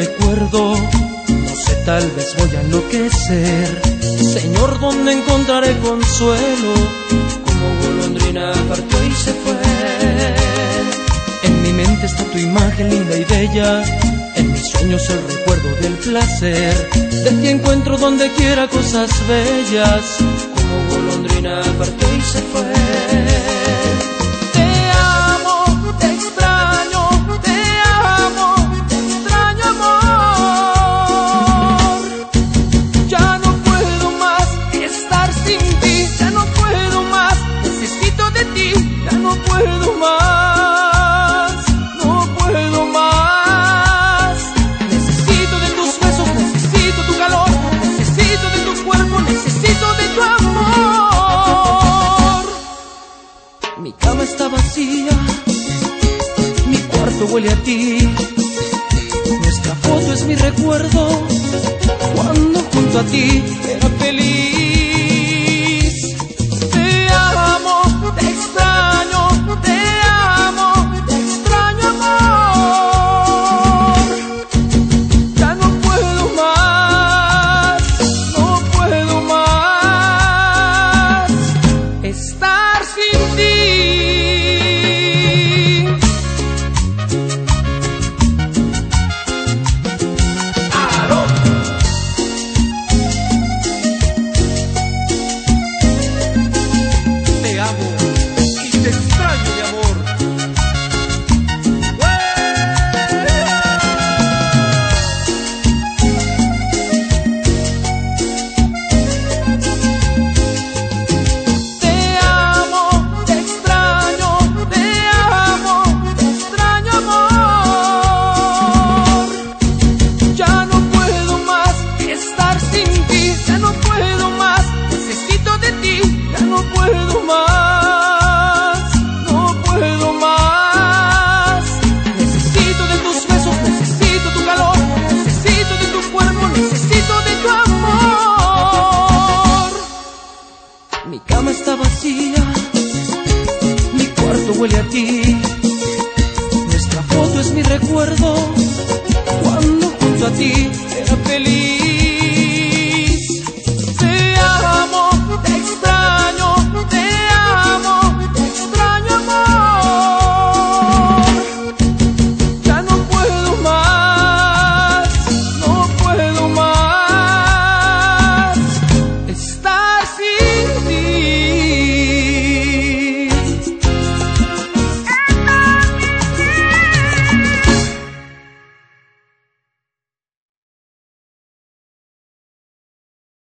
recuerdo, no sé, tal vez voy a enloquecer. Señor, ¿dónde encontraré consuelo? Como golondrina partió y se fue. En mi mente está tu imagen linda y bella, en mis sueños el recuerdo del placer. De ti encuentro donde quiera cosas bellas, como golondrina partió y se fue.